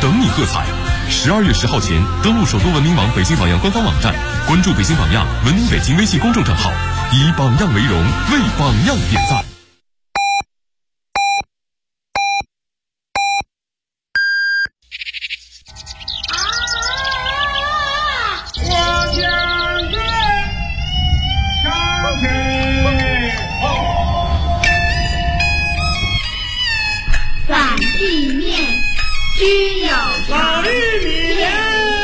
等你喝彩。12月10号前登录首都文明网北京榜样官方网站，关注北京榜样文明北京微信公众账号，以榜样为荣，为榜样点赞。 散地面，均有老玉米莲，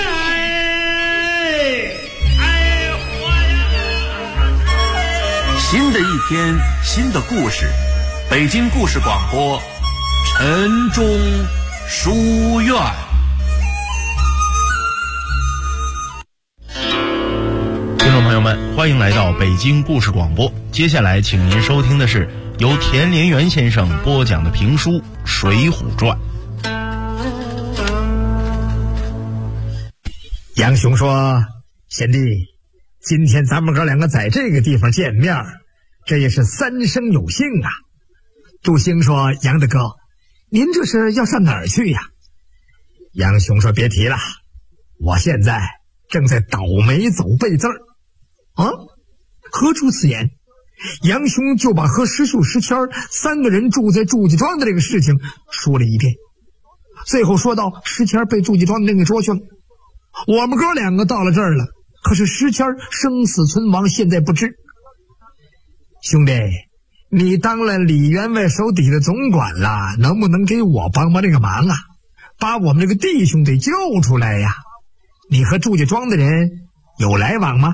新的一天，新的故事，北京故事广播，晨钟书院。听众朋友们，欢迎来到北京故事广播。接下来，请您收听的是由田连元先生播讲的评书《水浒传》。 杨雄说：“贤弟，今天咱们哥两个在这个地方见面，这也是三生有幸啊。”杜兴说：“杨大哥，您这是要上哪儿去呀？”杨雄说：“别提了，我现在正在倒霉走背字儿。”啊，何出此言？杨雄就把和石秀、石谦三个人住在祝家庄的这个事情说了一遍，最后说到石谦被祝家庄的人给捉去了，我们哥两个到了这儿了，可是石谦生死存亡现在不知。兄弟，你当了李员外手底的总管了，能不能给我帮这个忙啊？把我们这个弟兄得救出来呀！你和祝家庄的人有来往吗？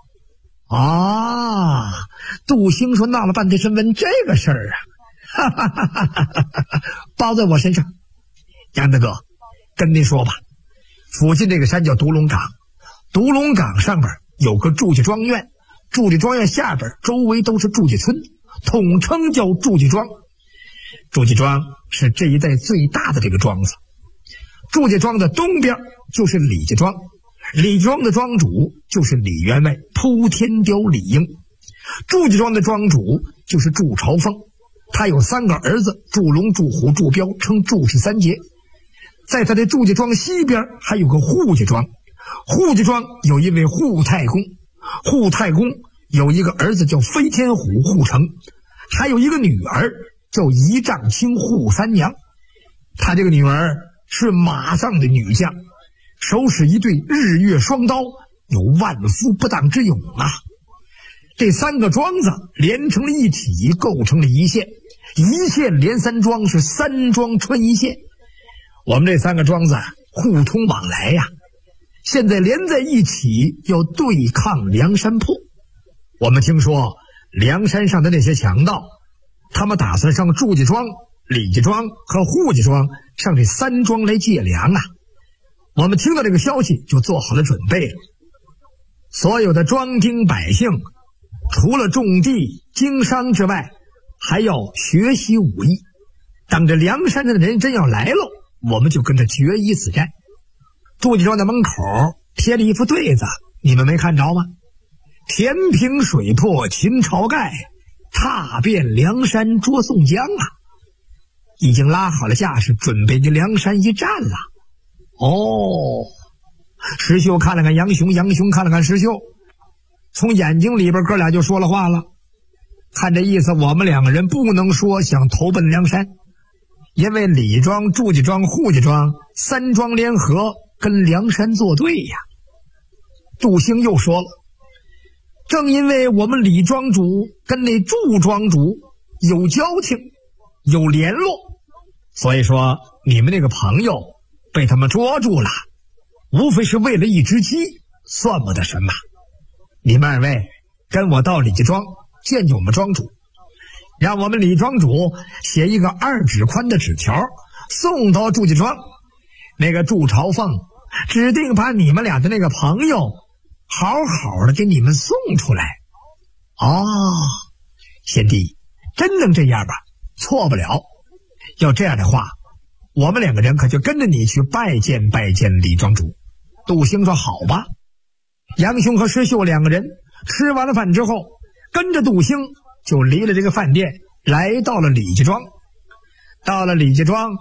啊，杜兴说闹了半天是问这个事儿啊，哈哈哈哈哈哈，包在我身上。杨大哥，跟您说吧，附近这个山叫独龙岗，独龙岗上边有个祝家庄院，祝家庄院下边周围都是祝家村，统称叫祝家庄。祝家庄是这一带最大的这个庄子，祝家庄的东边就是李家庄，李家庄的庄主就是李员外扑天雕李应，祝家庄的庄主就是祝朝风，他有三个儿子，祝龙、祝虎、祝彪，称祝氏三杰。在他的祝家庄西边还有个户家庄，户家庄有一位户太公，户太公有一个儿子叫飞天虎户成，还有一个女儿叫仪丈卿户三娘。他这个女儿是马上的女将，手使一对日月双刀，有万夫不当之勇啊！这三个庄子连成了一体，构成了一线，一线连三庄，是三庄穿一线。我们这三个庄子互通往来呀，现在连在一起要对抗梁山泊。我们听说梁山上的那些强盗，他们打算上祝家庄、李家庄和户家庄上这三庄来借粮啊。我们听到这个消息就做好了准备了，所有的庄丁百姓除了种地经商之外，还要学习武艺，等着梁山上的人真要来了，我们就跟着决一死战。祝家庄的门口贴了一副对子，你们没看着吗？填平水泊秦朝盖，踏遍梁山捉宋江啊！已经拉好了架势，准备跟梁山一战了。哦，石秀看了看杨雄，杨雄看了看石秀，从眼睛里边哥俩就说了话了。看这意思，我们两个人不能说想投奔梁山，因为李庄、祝家庄、户家庄三庄联合跟梁山作对呀。杜兴又说了，正因为我们李庄主跟那祝庄主有交情有联络，所以说你们那个朋友被他们捉住了，无非是为了一只鸡，算不得什么。你们二位跟我到李家庄见见我们庄主，让我们李庄主写一个2指宽的纸条送到祝家庄，那个祝朝凤指定把你们俩的那个朋友好好的给你们送出来。哦，贤弟，真能这样吧？错不了。要这样的话，我们两个人可就跟着你去拜见拜见李庄主。杜兴说好吧。杨雄和石秀两个人吃完了饭之后，跟着杜兴就离了这个饭店，来到了李家庄。到了李家庄，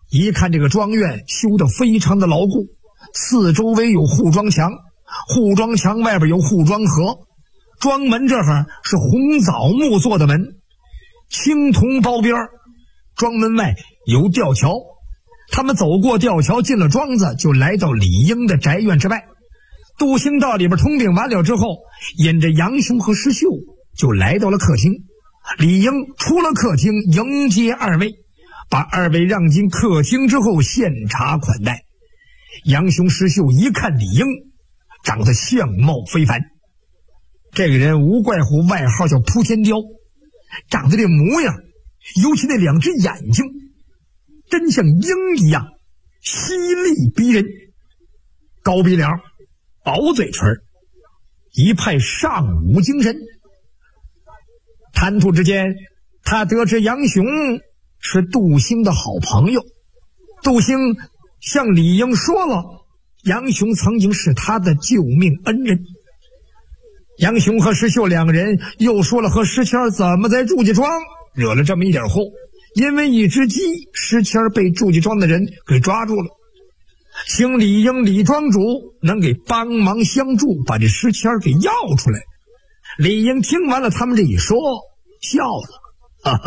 一看这个庄院修得非常的牢固，四周围有护庄墙，护庄墙外边有护庄河，庄门这儿是红枣木做的门，青铜包边，庄门外有吊桥。他们走过吊桥，进了庄子，就来到李英的宅院之外。杜兴到里边通禀完了之后，引着杨雄和石秀就来到了客厅。李英出了客厅迎接二位，把二位让进客厅之后献茶款待。杨雄、石秀一看李英，长得相貌非凡，这个人无怪乎外号叫扑天雕，长得这模样，尤其那两只眼睛真像鹰一样犀利逼人，高鼻梁，薄嘴唇，一派尚武精神。谈吐之间，他得知杨雄是杜兴的好朋友，杜兴向李英说了杨雄曾经是他的救命恩人。杨雄和石秀两个人又说了和石谦怎么在祝家庄惹了这么一点祸，因为一只鸡，石谦被祝家庄的人给抓住了，请李英李庄主能给帮忙相助，把这石谦给要出来。李英听完了他们这一说，笑了，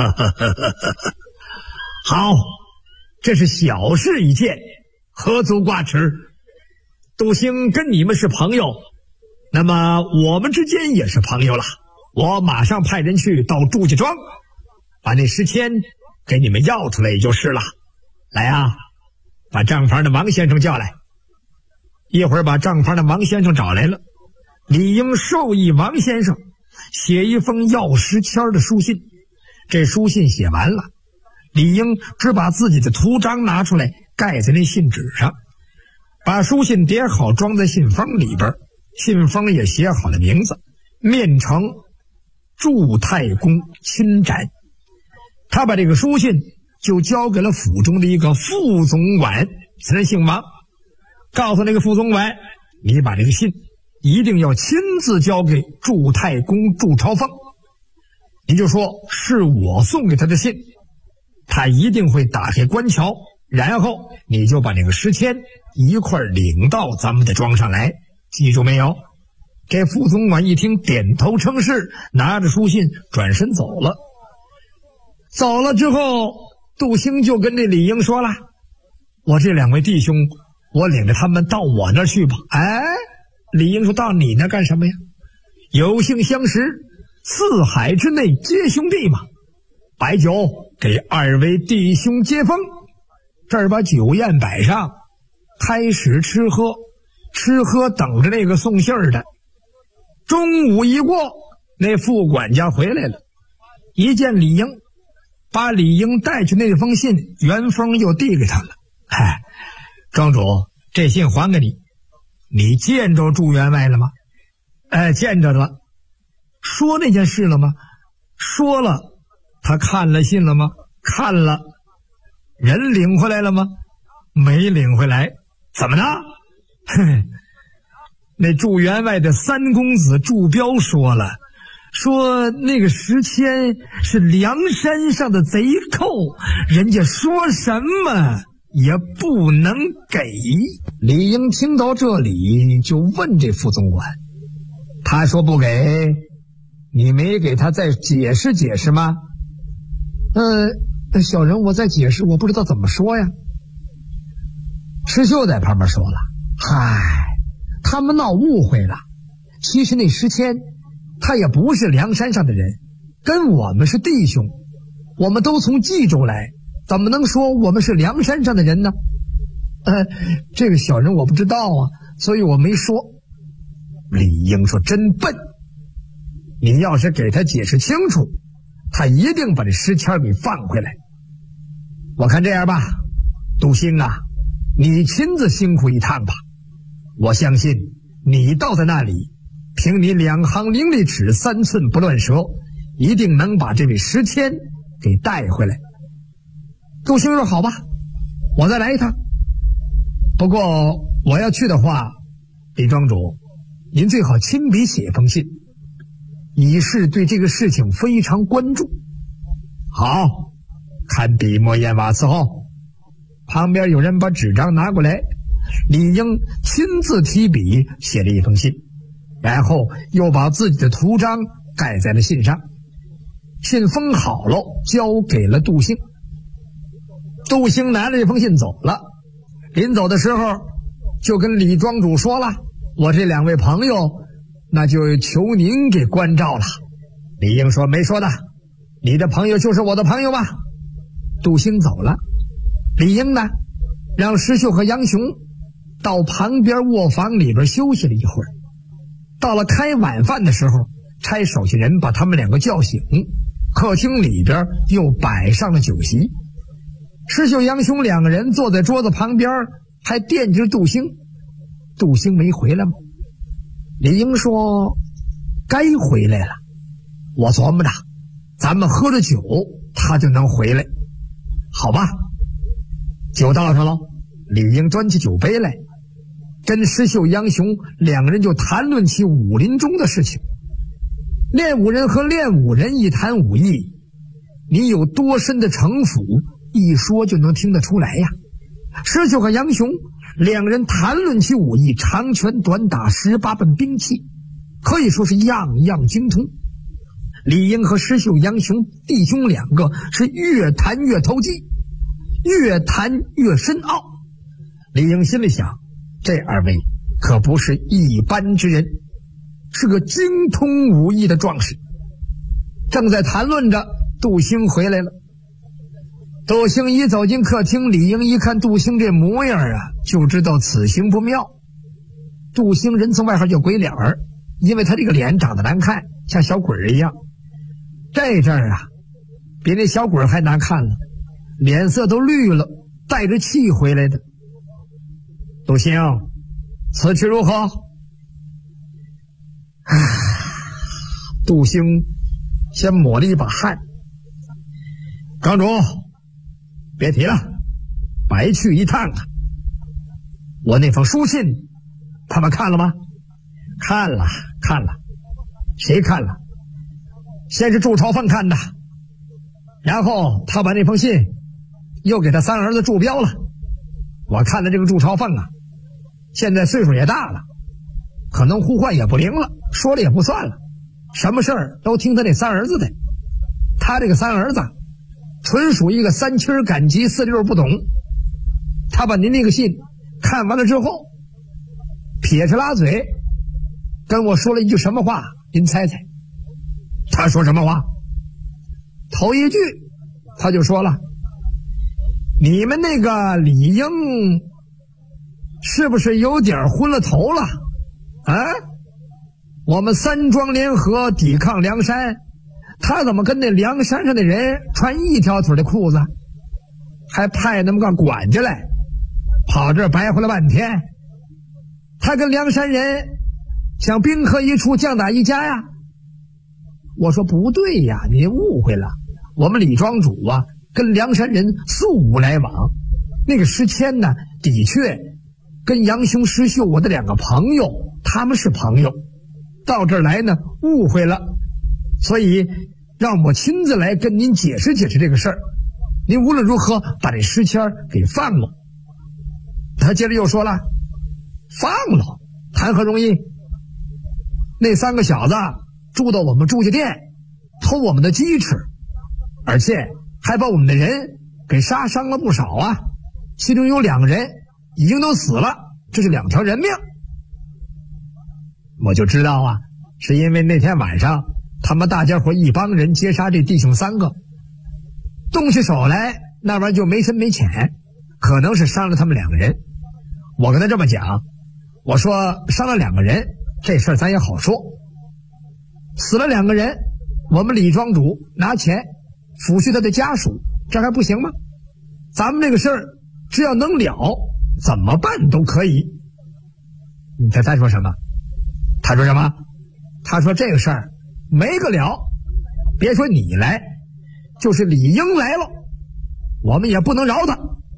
好，这是小事一件，何足挂齿。杜兴跟你们是朋友，那么我们之间也是朋友了。我马上派人去到祝家庄，把那石谦给你们要出来也就是了。来啊，把账房的王先生叫来。一会儿把账房的王先生找来了，李英授意王先生写一封要石谦的书信。这书信写完了，李英只把自己的图章拿出来盖在那信纸上，把书信叠好装在信封里边，信封也写好了名字，面呈祝太公亲斩。他把这个书信就交给了府中的一个副总管，此人姓王，告诉那个副总管，你把这个信一定要亲自交给祝太公祝朝凤，你就说是我送给他的信，他一定会打开官桥，然后你就把那个石谦一块领到咱们的庄上来，记住没有？这副总管一听点头称是，拿着书信转身走了。走了之后，杜兴就跟这李英说了，我这两位弟兄，我领着他们到我那儿去吧。哎，李英说，到你那干什么呀？有幸相识，四海之内皆兄弟嘛。摆酒给二位弟兄接风，这儿把酒宴摆上，开始吃喝，吃喝等着那个送信儿的。中午一过，那副管家回来了，一见李英，把李英带去那封信原封又递给他了。嗨，庄主，这信还给你，你见着祝员外了吗？见着了。说那件事了吗？说了。他看了信了吗？看了。人领回来了吗？没领回来。怎么呢？那祝员外的三公子祝彪说了，说那个石谦是梁山上的贼寇，人家说什么也不能给。李英听到这里就问这副总管，他说不给，你没给他再解释解释吗？小人我再解释，我不知道怎么说呀。石秀在旁边说了，嗨，他们闹误会了，其实那石谦他也不是梁山上的人，跟我们是弟兄，我们都从冀州来，怎么能说我们是梁山上的人呢？这个小人我不知道啊，所以我没说。李英说，真笨，你要是给他解释清楚，他一定把这石谦给放回来。我看这样吧，杜兴啊，你亲自辛苦一趟吧，我相信你到在那里，凭你两行伶俐齿，三寸不乱舌，一定能把这位石谦给带回来。杜兴说，好吧，我再来一趟。不过我要去的话，李庄主，您最好亲笔写封信，以示对这个事情非常关注。好，看笔墨砚瓦伺候。 旁边有人把纸张拿过来，李英亲自提笔写了一封信，然后又把自己的图章盖在了信上。信封好了，交给了杜兴。杜兴拿着这封信走了，临走的时候就跟李庄主说了，我这2位朋友那就求您给关照了。李英说，没说的，你的朋友就是我的朋友吧。杜兴走了，李英呢让石秀和杨雄到旁边卧房里边休息了一会儿。到了开晚饭的时候，差手下人把他们2个叫醒，客厅里边又摆上了酒席。石秀、杨雄2个人坐在桌子旁边，还惦记着杜兴。杜兴没回来吗？李英说，该回来了。我琢磨着，咱们喝着酒，他就能回来。好吧，酒倒上了，李英端起酒杯来，跟石秀、杨雄2个人就谈论起武林中的事情。练武人和练武人一谈武艺，你有多深的城府，一说就能听得出来呀。石秀和杨雄2个人谈论起武艺，长拳短打18般兵器，可以说是样样精通。李英和石秀、杨雄弟兄2个是越谈越投机，越谈越深奥。李英心里想，这2位可不是一般之人，是个精通武艺的壮士。正在谈论着，杜兴回来了。杜兴一走进客厅，李英一看杜兴这模样啊，就知道此行不妙。杜兴人从外号叫鬼脸儿，因为他这个脸长得难看，像小鬼一样。这阵儿啊，比那小鬼还难看了，脸色都绿了，带着气回来的。杜兴，此去如何？杜兴先抹了一把汗。庄主，别提了，白去一趟啊！我那封书信他们看了吗？看了。谁看了？先是祝朝凤看的，然后他把那封信又给他3儿子祝标了。我看的这个祝朝凤啊，现在岁数也大了，可能呼唤也不灵了，说了也不算了，什么事儿都听他那3儿子的。他这个3儿子纯属一个3七赶集4六不懂。他把您那个信看完了之后，撇着拉嘴跟我说了一句什么话，您猜猜？他说什么话？头一句他就说了，你们那个李英是不是有点昏了头了啊？我们3庄联合抵抗梁山，他怎么跟那梁山上的人穿一条腿的裤子，还派那么个管家来跑这儿白活了半天？他跟梁山人想兵合一处，将打一家呀？我说不对呀，您误会了，我们李庄主啊跟梁山人素无来往。那个石谦呢，的确跟杨雄、石秀我的2个朋友，他们是朋友，到这儿来呢误会了，所以让我亲自来跟您解释解释这个事儿。您无论如何把这石谦给放了。他接着又说了，放了谈何容易？那3个小子住到我们朱家店，偷我们的鸡吃，而且还把我们的人给杀伤了不少啊，其中有2个人已经都死了，这是2条人命。我就知道啊，是因为那天晚上他们大家伙一帮人劫杀这弟兄3个，动起手来那玩意儿就没深没浅，可能是伤了他们2个人。我跟他这么讲，我说伤了2个人这事儿咱也好说，死了2个人，我们李庄主拿钱抚恤他的家属，这还不行吗？咱们这个事儿只要能了，怎么办都可以。你猜他说什么？他说什么？他说这个事儿没个了，别说你来，就是李英来了，我们也不能饶他。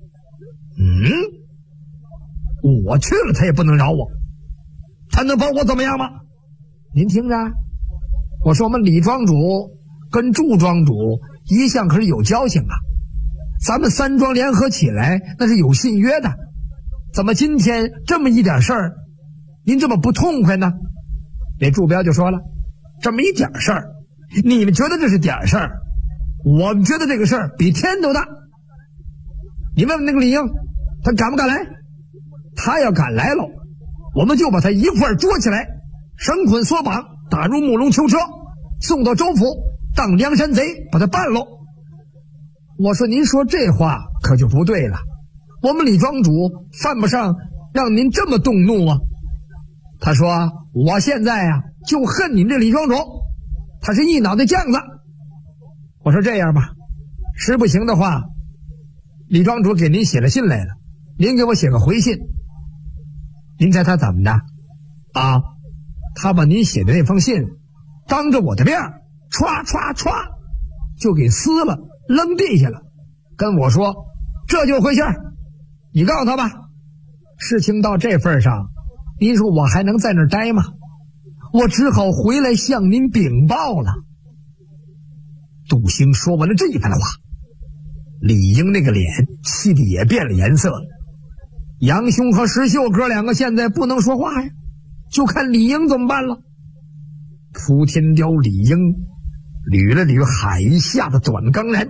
我去了他也不能饶我，他能把我怎么样吗？您听着，我说我们李庄主跟祝庄主一向可是有交情啊， 咱们三庄联合起来那是有信约的，怎么今天这么一点事儿您这么不痛快呢？那祝彪就说了，这么一点事儿你们觉得这是点事儿，我们觉得这个事儿比天都大。你问问那个李英，他敢不敢来？他要敢来了，我们就把他一块儿捉起来，绳捆索绑，打入木笼囚车，送到州府当梁山贼，把他办喽。我说您说这话可就不对了，我们李庄主犯不上让您这么动怒啊。他说我现在啊就恨你们这李庄主，他是一脑袋犟子。我说这样吧，实不行的话，李庄主给您写了信来了，您给我写个回信。您猜他怎么的啊？他把您写的那封信当着我的面歘歘歘就给撕了，扔地下了，跟我说这就回信，你告诉他吧。事情到这份上，您说我还能在那儿待吗？我只好回来向您禀报了。杜兴说完了这一番的话，李英那个脸气得也变了颜色了。杨兄和石秀哥两个现在不能说话呀，就看李英怎么办了。扑天雕李英捋了捋海下的短钢髯，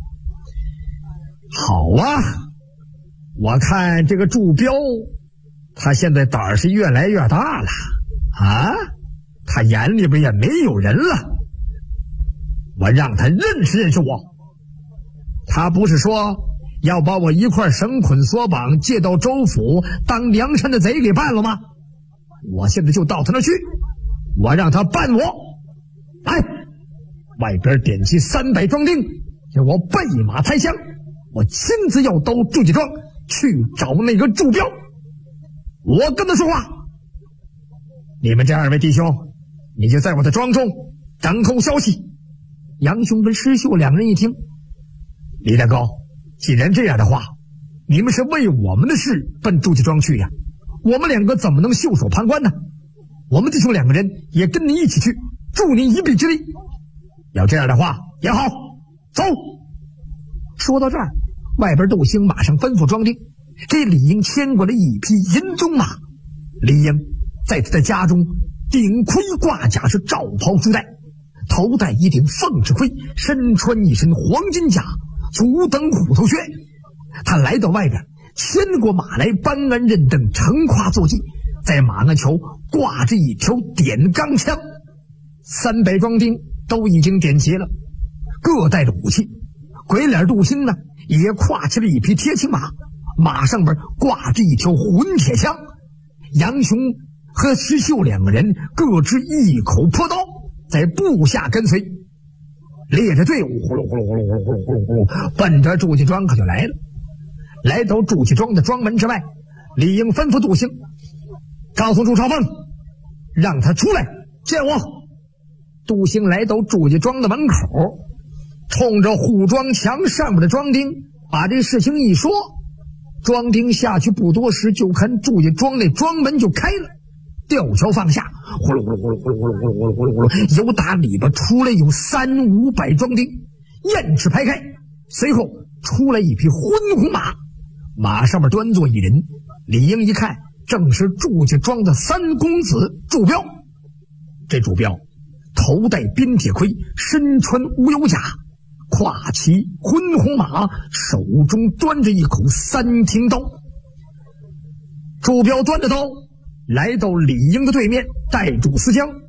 好啊，我看这个祝彪他现在胆儿是越来越大了啊，他眼里边也没有人了。我让他认识认识我，他不是说要把我一块绳捆索绑借到州府当梁山的贼给办了吗？我现在就到他那去，我让他办我。来，外边点起300庄丁，让我备马抬枪，我亲自要到祝家庄去找那个祝彪，我跟他说话。你们这2位弟兄，你就在我的庄中等候消息。杨兄跟石秀两人一听，李大哥，既然这样的话，你们是为我们的事奔祝家庄去呀，我们两个怎么能袖手旁观呢？我们弟兄2个人也跟你一起去，助你一臂之力。要这样的话也好，走。说到这儿，外边窦兴马上吩咐庄丁给李英牵过来一匹银鬃马。李英在他的家中顶盔挂甲，是罩袍束带，头戴一顶凤翅盔，身穿一身黄金甲，足蹬虎头靴。他来到外边，牵过马来，搬鞍认镫，乘胯坐骑，在马鞍桥挂着一条点钢枪。300庄丁都已经点齐了，各带着武器。鬼脸杜兴呢，也跨起了一匹铁青马，马上边挂着一条混铁枪。杨雄和石秀2个人各执一口朴刀，在部下跟随，列着队伍呼噜呼噜呼噜呼噜呼噜呼噜呼噜奔着祝家庄可就来了。来到祝家庄的庄门之外，李应吩咐杜兴，告诉祝朝凤，让他出来见我。杜兴来到祝家庄的门口，冲着护庄墙上面的庄丁把这事情一说。庄丁下去不多时，就看祝家庄那庄门就开了，吊桥放下，呼噜呼噜呼噜呼噜呼噜呼噜呼噜呼噜呼噜，由打里边出来有300-500庄丁，雁翅排开，随后出来一匹昏红马，马上面端坐一人。李应一看，正是祝家庄的3公子祝彪。这祝彪头戴边铁盔，身穿乌油甲，跨骑昏红马，手中端着一口3挺刀。祝彪端着刀来到李应的对面，带住私枪，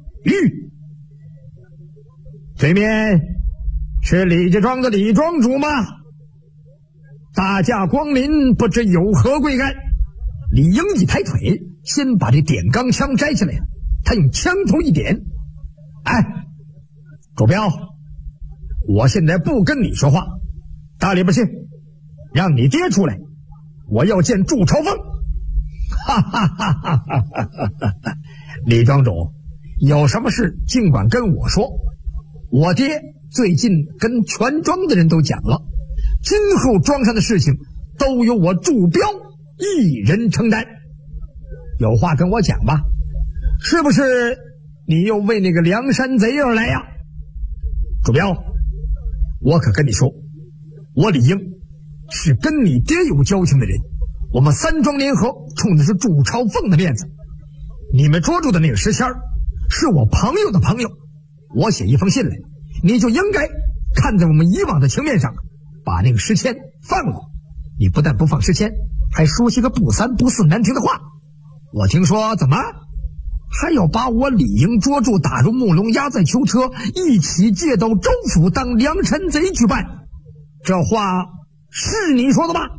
对面是李家庄的李庄主吗？大驾光临，不知有何贵干？李应一抬腿，先把这点钢枪摘下来，他用枪头一点，哎，祝彪，我现在不跟你说话，大礼不信，让你爹出来，我要见祝朝凤。哈哈哈哈哈哈！李庄主，有什么事尽管跟我说，我爹最近跟全庄的人都讲了，今后庄上的事情都由我祝彪一人承担。有话跟我讲吧，是不是你又为那个梁山贼而来呀？祝彪，我可跟你说，我李应是跟你爹有交情的人，我们三庄联合冲的是祝朝凤的面子。你们捉住的那个石签是我朋友的朋友，我写一封信来，你就应该看在我们以往的情面上，把那个石签放了。你不但不放石签，还说些个不三不四难听的话。我听说怎么还要把我李英捉住，打入木笼，押在囚车，一起借到州府当良辰贼去办。这话是你说的吧？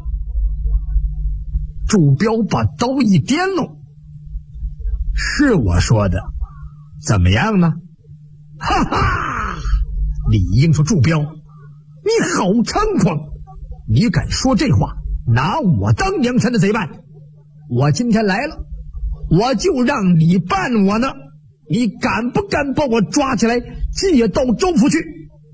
祝彪把刀一掂喽，是我说的，怎么样呢？哈哈！李英说：“祝彪，你好猖狂！你敢说这话，拿我当良辰的贼办？我今天来了，我就让你办我呢！你敢不敢把我抓起来，借到州府去？”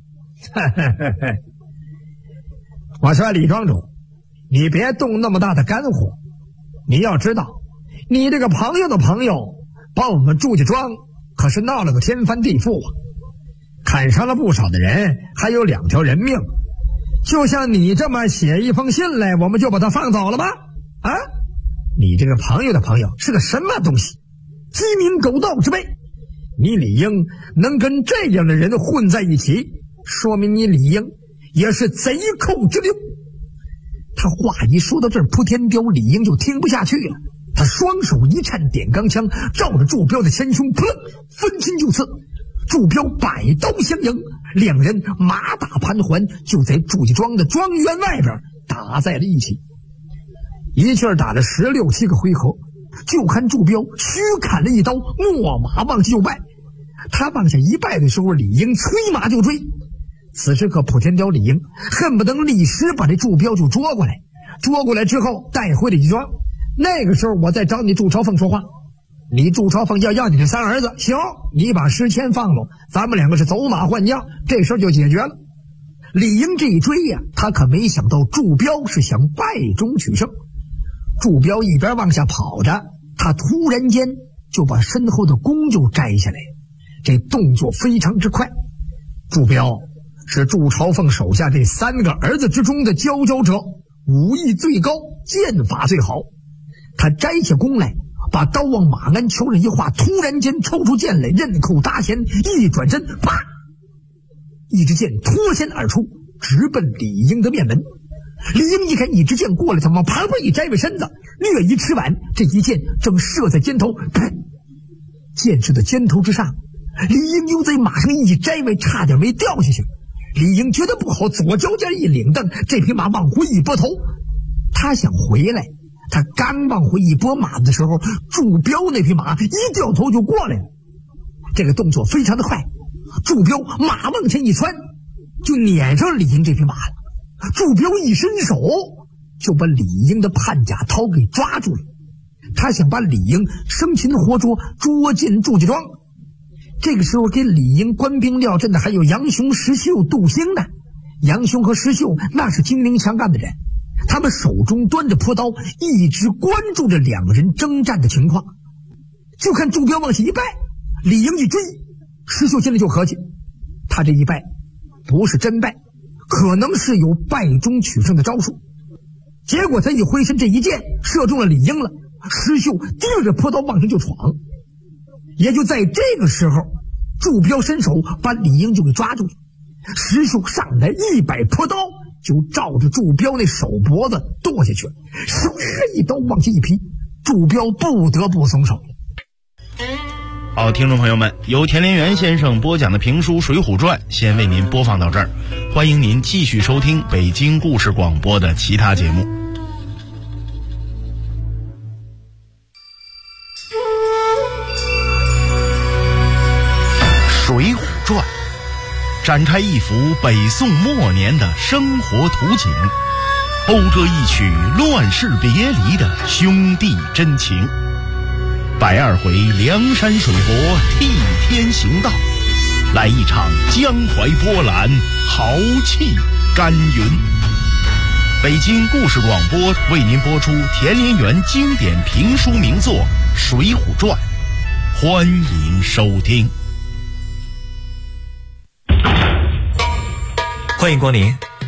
我说李庄主，你别动那么大的肝火。你要知道，你这个朋友的朋友把我们祝家庄可是闹了个天翻地覆啊，砍伤了不少的人，还有2条人命。就像你这么写一封信来，我们就把他放走了吧？啊，你这个朋友的朋友是个什么东西？鸡鸣狗盗之辈！你李英能跟这样的人混在一起，说明你李英也是贼寇之流。他话一说到这儿，扑天彪李英就听不下去了，他双手一颤，点钢枪，照着祝彪的前胸，砰，分心就刺。祝彪百刀相迎，两人马打盘桓，就在祝家庄的庄园外边打在了一起。一气儿打了16、17个回合，就看祝彪虚砍了一刀，落马往下就拜。他往下一拜的时候，李英催马就追。此时可普天雕李英恨不得立时把这祝彪就捉过来，捉过来之后带回了一庄。那个时候我再找你祝朝凤说话，你祝朝凤要你这3儿子，行，你把石签放了，咱们2个是走马换将，这事儿就解决了。李英这一追呀，他可没想到祝彪是想败中取胜。祝彪一边往下跑着，他突然间就把身后的弓就摘下来，这动作非常之快。祝彪是祝朝凤手下这3个儿子之中的佼佼者，武艺最高，剑法最好。他摘下弓来，把刀往马鞍裘上一划，突然间抽出剑来，刃口搭弦，一转身，啪，一支箭脱弦而出，直奔李英的面门。李英一看一支箭过来，他往旁边一摘回身子，略一迟晚，这一箭正射在肩头，箭射在肩头之上，李英又在马上一摘位，差点没掉下去。李英觉得不好，左脚尖一领蹬，这匹马往回一拨头，他想回来，他刚往回一拨马的时候，祝彪那匹马一掉头就过来了。这个动作非常的快，祝彪马往前一窜，就撵上李英这匹马了。祝彪一伸手就把李英的判甲掏给抓住了，他想把李英生擒活捉，捉进祝家庄。这个时候给李英官兵料阵的还有杨雄、石秀、杜兴呢。杨雄和石秀那是精明强干的人，他们手中端着朴刀，一直关注着2人征战的情况。就看祝彪往下一拜，李英一追，石秀心里就合计，他这一拜不是真拜，可能是有败中取胜的招数。结果他一挥身，这一箭射中了李英了，石秀盯着朴刀往上就闯。也就在这个时候，祝彪伸手把李英就给抓住了，石秀上来一摆朴刀，就照着祝彪那手脖子剁下去了，唰一刀往下一劈，祝彪不得不松手了。 好，听众朋友们，由田连元先生播讲的评书《水浒传》先为您播放到这儿，欢迎您继续收听北京故事广播的其他节目。《水浒传》展开一幅北宋末年的生活图景，讴歌一曲乱世别离的兄弟真情。102回梁山水泊替天行道，来一场江淮波澜，豪气干云。北京故事广播为您播出田连元经典评书名作《水浒传》，欢迎收听。 欢迎光临，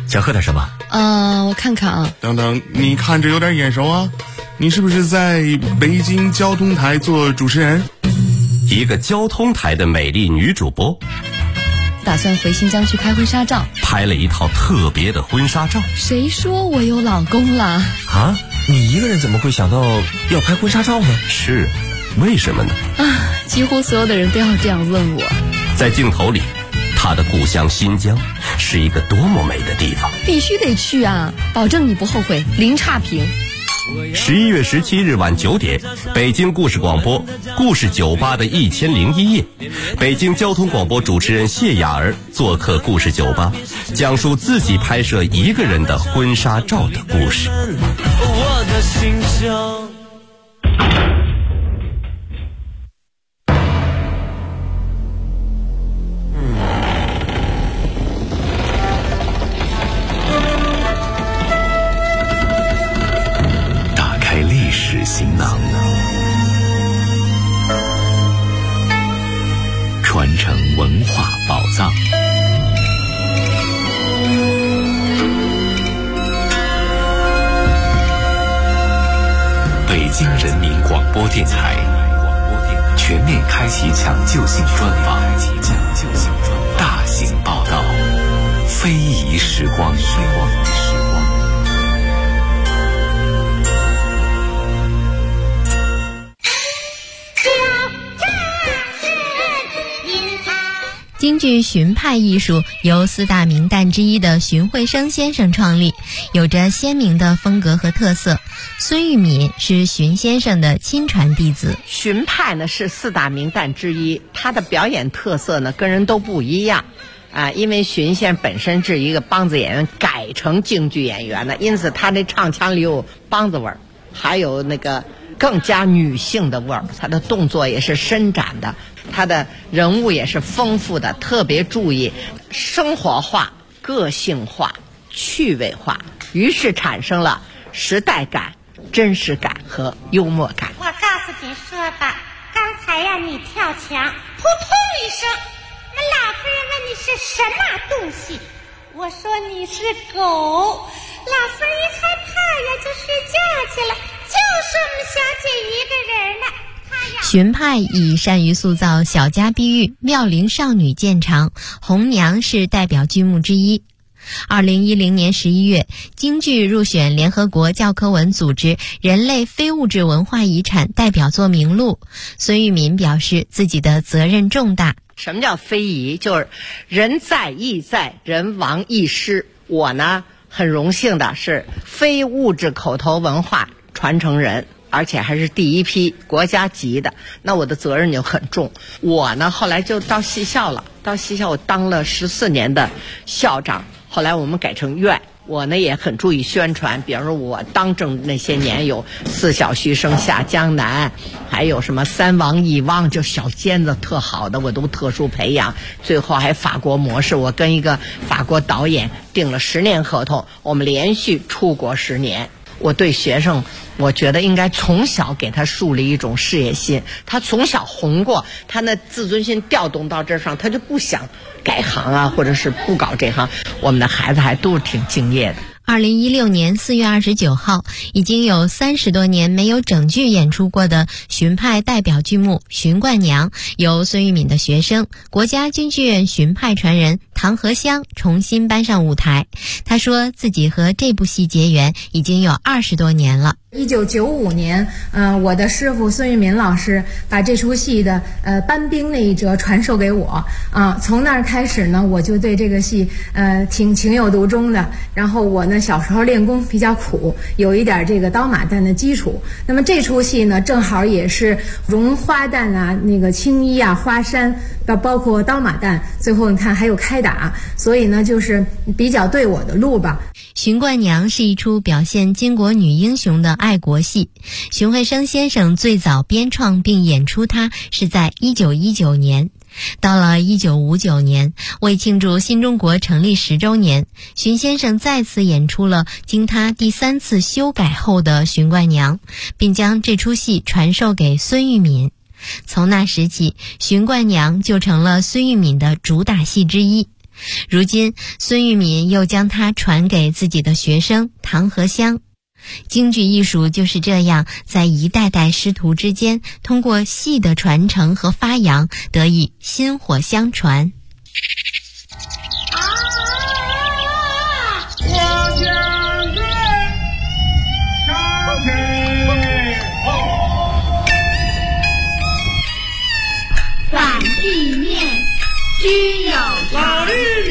想喝点什么？ 我看看啊。 等等，你看着有点眼熟啊，你是不是在北京交通台做主持人？ 一个交通台的美丽女主播， 打算回新疆去拍婚纱照， 拍了一套特别的婚纱照。 谁说我有老公了？ 啊，你一个人怎么会想到要拍婚纱照呢？ 是，为什么呢？ 几乎所有的人都要这样问我。 在镜头里，他的故乡新疆是一个多么美的地方， 必须得去啊，保证你不后悔，零差评。 11月17日晚9点，北京故事广播故事酒吧的1001夜，北京交通广播主持人谢雅儿做客故事酒吧，讲述自己拍摄一个人的婚纱照的故事。 我的心声。 行囊，传承文化宝藏。北京人民广播电台全面开启抢救性专访，大型报道，非遗时光。 京剧荀派艺术由4大名旦之一的荀慧生先生创立，有着鲜明的风格和特色。孙玉敏是荀先生的亲传弟子。 荀派呢是4大名旦之一，他的表演特色呢跟人都不一样因为荀先生本身是一个梆子演员，改成京剧演员的，因此他这唱腔里有梆子味儿，还有那个更加女性的味儿，他的动作也是伸展的，他的人物也是丰富的，特别注意生活化、个性化、趣味化，于是产生了时代感、真实感和幽默感。 我告诉你说吧，刚才呀你跳墙，扑通一声，那老夫人问你是什么东西，我说你是狗，老夫人一害怕呀就睡觉去了，就是我们小姐一个人了。 荀派以善于塑造小家碧玉、妙龄少女见长，红娘是代表剧目之一。2010年11月，京剧入选联合国教科文组织人类非物质文化遗产代表作名录。孙玉敏表示自己的责任重大。 什么叫非遗？就是人在亦在，人亡亦失。我呢很荣幸的是非物质口头文化传承人，而且还是第一批国家级的，那我的责任就很重。我呢后来就到戏校了，到戏校我当了14年的校长，后来我们改成院，我呢也很注意宣传，比方说我当政那些年有4小须生下江南，还有什么3王1汪，就小尖子特好的我都特殊培养，最后还法国模式，我跟一个法国导演订了10年合同，我们连续出国10年。我对学生，我觉得应该从小给他树立一种事业心，他从小红过，他那自尊心调动到这上，他就不想改行或者是不搞这行。我们的孩子还都是挺敬业的。 2016年4月29号，已经有30多年没有整剧演出过的荀派代表剧目《荀冠娘》，由孙玉敏的学生、国家京剧院荀派传人唐和香重新搬上舞台。他说自己和这部戏结缘已经有20多年了。 1995年，我的师傅孙玉敏老师把这出戏的搬兵那一折传授给我从那儿开始呢，我就对这个戏挺情有独钟的。然后我呢小时候练功比较苦，有一点这个刀马旦的基础。那么这出戏呢，正好也是绒花旦那个青衣花衫，包括刀马旦，最后你看还有开打，所以呢就是比较对我的路吧。 荀冠娘是一出表现巾帼女英雄的爱国戏，荀慧生先生最早编创并演出它是在1919年。到了1959年，为庆祝新中国成立10周年，荀先生再次演出了经他第3次修改后的荀冠娘，并将这出戏传授给孙玉敏。从那时起，荀冠娘就成了孙玉敏的主打戏之一。 如今孙玉敏又将它传给自己的学生唐和香。京剧艺术就是这样在一代代师徒之间，通过戏的传承和发扬，得以薪火相传。 反地面居有常。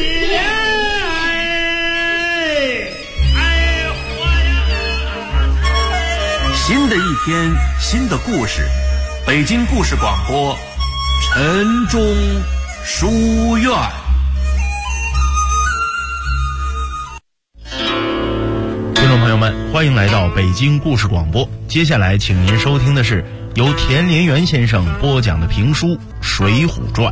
新的一天，新的故事。北京故事广播，晨钟书院。 听众朋友们，欢迎来到北京故事广播。接下来，请您收听的是由田连元先生播讲的评书《水浒传》。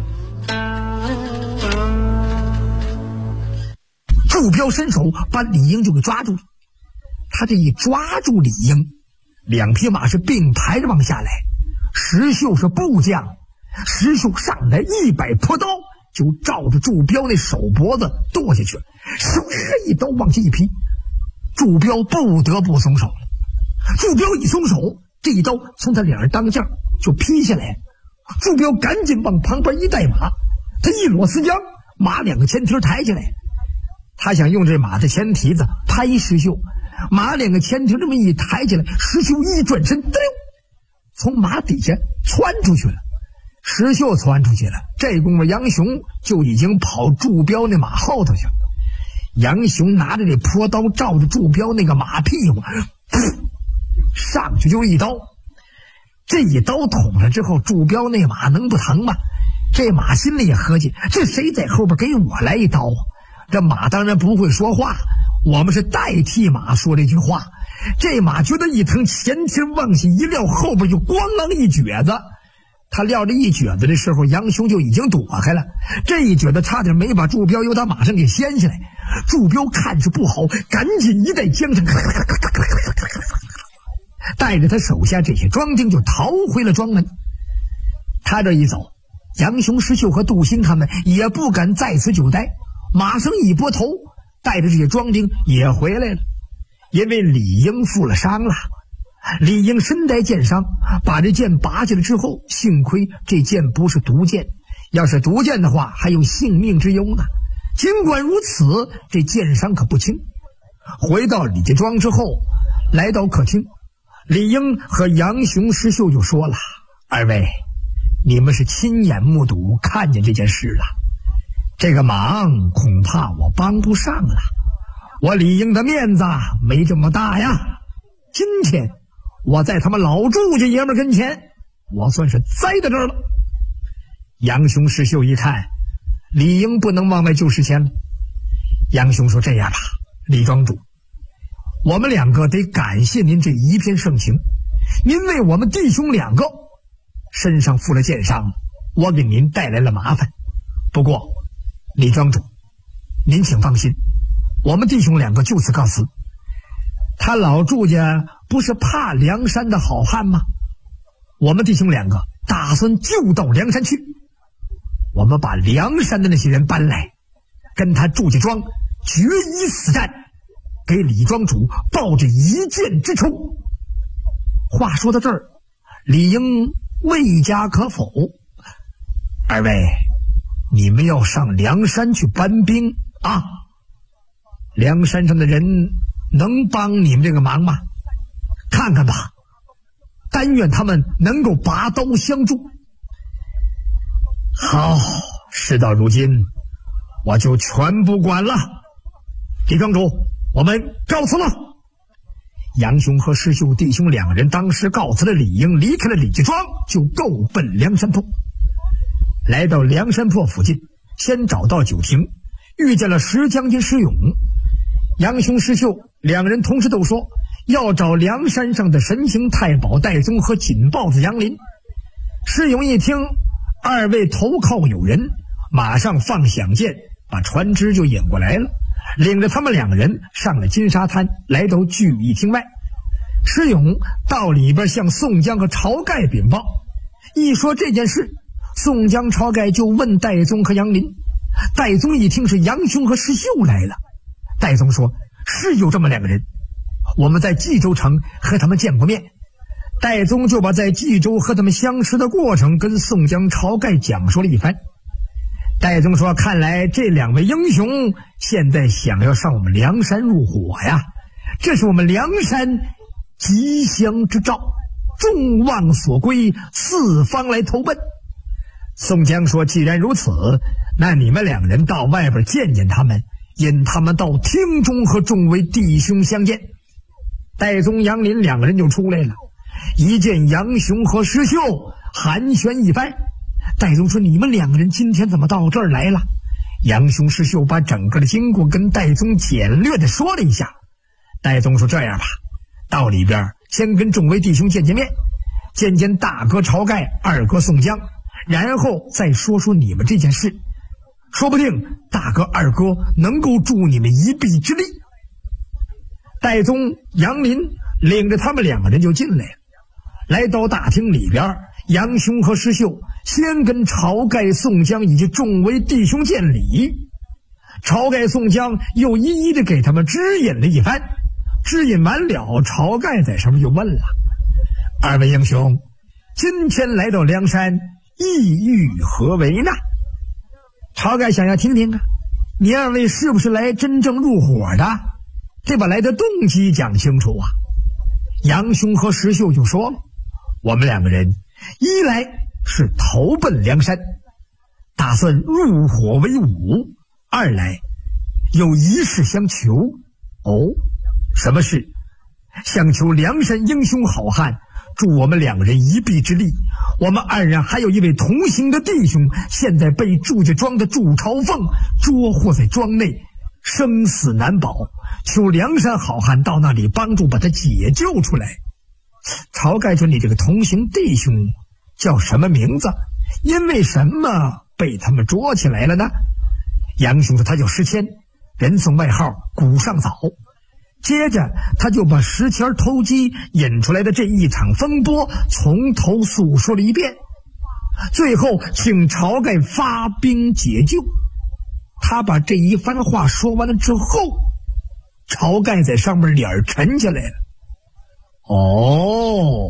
祝彪伸手把李应就给抓住了。他这一抓住李应，两匹马是并排着往下来，石秀是部将，石秀上来一摆破刀，就照着祝彪那手脖子剁下去了，唰一刀往下一劈，祝彪不得不松手了。祝彪一松手，这一刀从他脸上当将就劈下来，祝彪赶紧往旁边一带马，他一裸丝缰，马两个前蹄抬起来，他想用这马的前蹄子拍石秀，马两个前蹄这么一抬起来，石秀一转身，从马底下窜出去了。石秀窜出去了，这功夫杨雄就已经跑祝彪那马后头去了。杨雄拿着这破刀照着祝彪那个马屁股，上去就一刀。这一刀捅了之后，祝彪那马能不疼吗？这马心里也合计，这谁在后边给我来一刀啊？这马当然不会说话，我们是代替马说这句话。这马觉得一疼，前蹄往下一撂，后边就咣啷一蹶子。他撂着一蹶子的时候，杨雄就已经躲开了，这一蹶子差点没把祝彪由他马上给掀下来。祝彪看着不好，赶紧一带缰绳，带着他手下这些庄丁就逃回了庄门。他这一走，杨雄、石秀和杜兴他们也不敢在此久待，马上一拨头，带着这些庄丁也回来了。因为李应负了伤了，李应身带剑伤，把这剑拔下来之后，幸亏这剑不是毒剑，要是毒剑的话还有性命之忧呢。尽管如此，这剑伤可不轻。回到李家庄之后，来到客厅，李应和杨雄、石秀就说了：二位，你们是亲眼目睹看见这件事了，这个忙恐怕我帮不上了，我李应的面子没这么大呀。今天我在他们老祝家爷们跟前，我算是栽在这儿了。杨雄、石秀一看李应不能往外救时迁了，杨雄说：这样吧，李庄主，我们两个得感谢您这一片盛情，您为我们弟兄两个身上负了剑伤，我给您带来了麻烦。不过李庄主，您请放心，我们弟兄两个就此告辞。他老祝家不是怕梁山的好汉吗？我们弟兄两个打算就到梁山去，我们把梁山的那些人搬来，跟他祝家庄决一死战，给李庄主报这一箭之仇。话说到这儿，李应未加可否。二位，你们要上梁山去搬兵啊？梁山上的人能帮你们这个忙吗？看看吧，但愿他们能够拔刀相助。好，事到如今，我就全不管了。李庄主，我们告辞了。杨雄和石秀弟兄两人当时告辞了李应，离开了李家庄，就够奔梁山泊。来到梁山泊附近，先找到酒亭，遇见了石将军石勇。杨雄、石秀两人同时都说要找梁山上的神行太保戴宗和锦豹子杨林。石勇一听二位投靠有人，马上放响箭，把船只就引过来了，领着他们两个人上了金沙滩，来到聚义厅外。石勇到里边向宋江和晁盖禀报，一说这件事，宋江、晁盖就问戴宗和杨林。 戴宗一听是杨雄和石秀来了，戴宗说是有这么2个人，我们在冀州城和他们见过面。戴宗就把在冀州和他们相识的过程跟宋江、晁盖讲述了一番。戴宗说，看来这2位英雄现在想要上我们梁山入伙呀，这是我们梁山吉祥之兆，众望所归，四方来投奔。宋江说，既然如此，那你们2人到外边见见他们，引他们到厅中和众位弟兄相见。戴宗、杨林2个人就出来了，一见杨雄和石秀，寒暄一番。戴宗说，你们2个人今天怎么到这儿来了？杨雄、石秀把整个的经过跟戴宗简略的说了一下。戴宗说，这样吧，到里边先跟众位弟兄见见面，见见大哥晁盖，二哥宋江，然后再说说你们这件事，说不定大哥二哥能够助你们一臂之力。戴宗、杨林领着他们2个人就进来了，来到大厅里边，杨雄和石秀先跟晁盖、宋江以及众位弟兄见礼，晁盖、宋江又一一的给他们指引了一番。指引完了，晁盖在上面就问了：“2位英雄，今天来到梁山，意欲何为呢？”晁盖想要听听啊，你2位是不是来真正入伙的？得把来的动机讲清楚啊。杨雄和石秀就说了：“我们2个人一来是投奔梁山，打算入伙为伍；二来有一事相求。”哦，什么事？想求梁山英雄好汉助我们2个人一臂之力。我们2人还有一位同行的弟兄，现在被祝家庄的祝朝凤捉获在庄内，生死难保，求梁山好汉到那里帮助把他解救出来。晁盖说：“你这个同行弟兄叫什么名字？因为什么被他们捉起来了呢？”杨雄说：“他叫石谦，人送外号古上早。”接着他就把石谦偷鸡引出来的这一场风波从头诉说了一遍，最后请晁盖发兵解救。他把这一番话说完了之后，晁盖在上面脸沉下来了。哦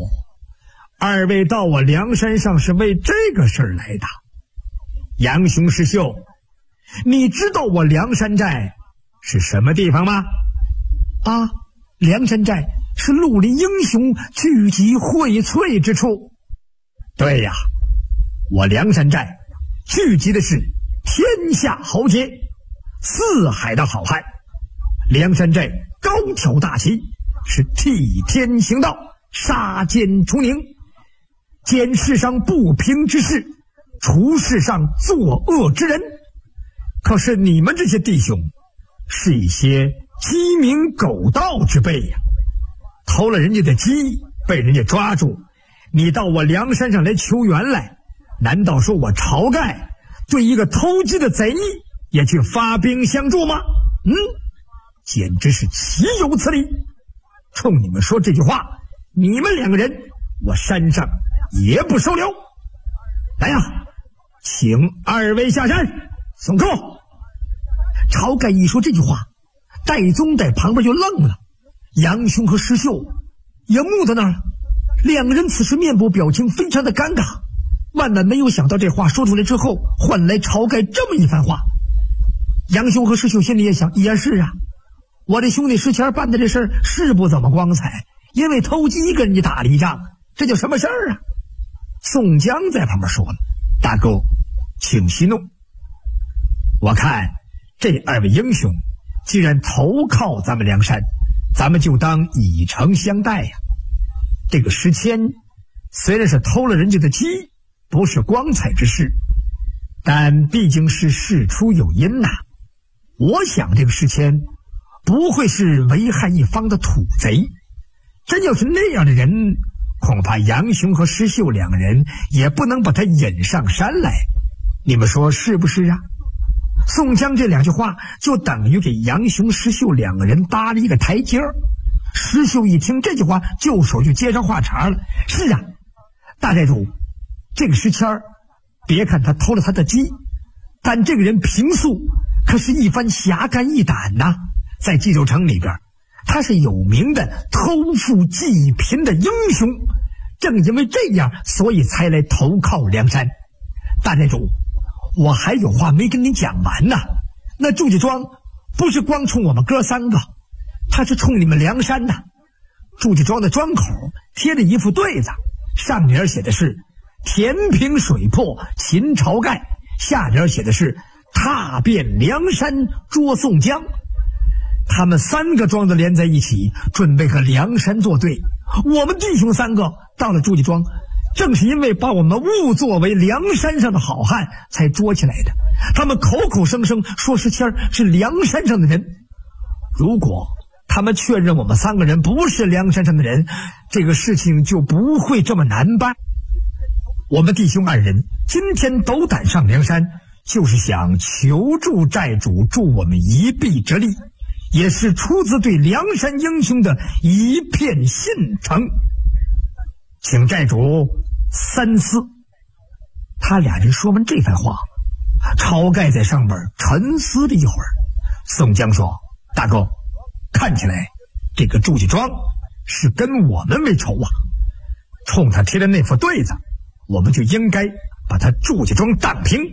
，2位到我梁山上是为这个事儿来的。杨雄、石秀，你知道我梁山寨是什么地方吗？啊，梁山寨是绿林英雄聚集荟萃之处。对呀，我梁山寨聚集的是天下豪杰，四海的好汉。梁山寨高挑大旗，是替天行道，杀奸除佞，检世上不平之事，除世上作恶之人。可是你们这些弟兄是一些鸡鸣狗盗之辈呀，偷了人家的鸡被人家抓住，你到我梁山上来求援来，难道说我晁盖对一个偷鸡的贼也去发兵相助吗？简直是岂有此理！冲你们说这句话，你们2个人我山上也不收留。来呀，请2位下山送客。晁盖一说这句话，戴宗在旁边就愣了，杨雄和石秀也目在那儿了，2个人此时面部表情非常的尴尬，万万没有想到这话说出来之后换来晁盖这么一番话。杨雄和石秀心里也想，也是啊，我这兄弟石谦办的这事儿是不怎么光彩，因为偷鸡跟人家打了一仗，这叫什么事儿啊？宋江在旁边说了：“大哥，请息怒，我看这2位英雄既然投靠咱们梁山，咱们就当以诚相待呀。这个石谦虽然是偷了人家的鸡，不是光彩之事，但毕竟是事出有因呐。我想这个石谦不会是为害一方的土贼，真要是那样的人，恐怕杨雄和石秀2个人也不能把他引上山来。你们说是不是啊？”宋江这2句话就等于给杨雄、石秀2个人搭了一个台阶儿。石秀一听这句话，就手就接上话茬了：“是啊，大寨主，这个石谦儿，别看他偷了他的鸡， 但这个人平素可是一番侠肝义胆呐，在冀州城里边，他是有名的偷富济贫的英雄。正因为这样，所以才来投靠梁山。大寨主，我还有话没跟你讲完呢。那祝家庄不是光冲我们哥3个，他是冲你们梁山的。祝家庄的庄口贴着一副对子，上联写的是填平水泊擒晁盖，下联写的是踏遍梁山捉宋江。他们3个庄子连在一起，准备和梁山作对。我们弟兄3个到了祝家庄，正是因为把我们误作为梁山上的好汉才捉起来的。他们口口声声说石谦是梁山上的人，如果他们确认我们3个人不是梁山上的人，这个事情就不会这么难办。我们弟兄2人今天斗胆上梁山，就是想求助寨主助我们一臂之力，也是出自对梁山英雄的一片信诚，请寨主三思。他俩人说完这番话，晁盖在上边沉思了一会儿。宋江说：“大哥，看起来这个祝家庄是跟我们为仇啊！冲他贴的那副对子，我们就应该把他祝家庄荡平。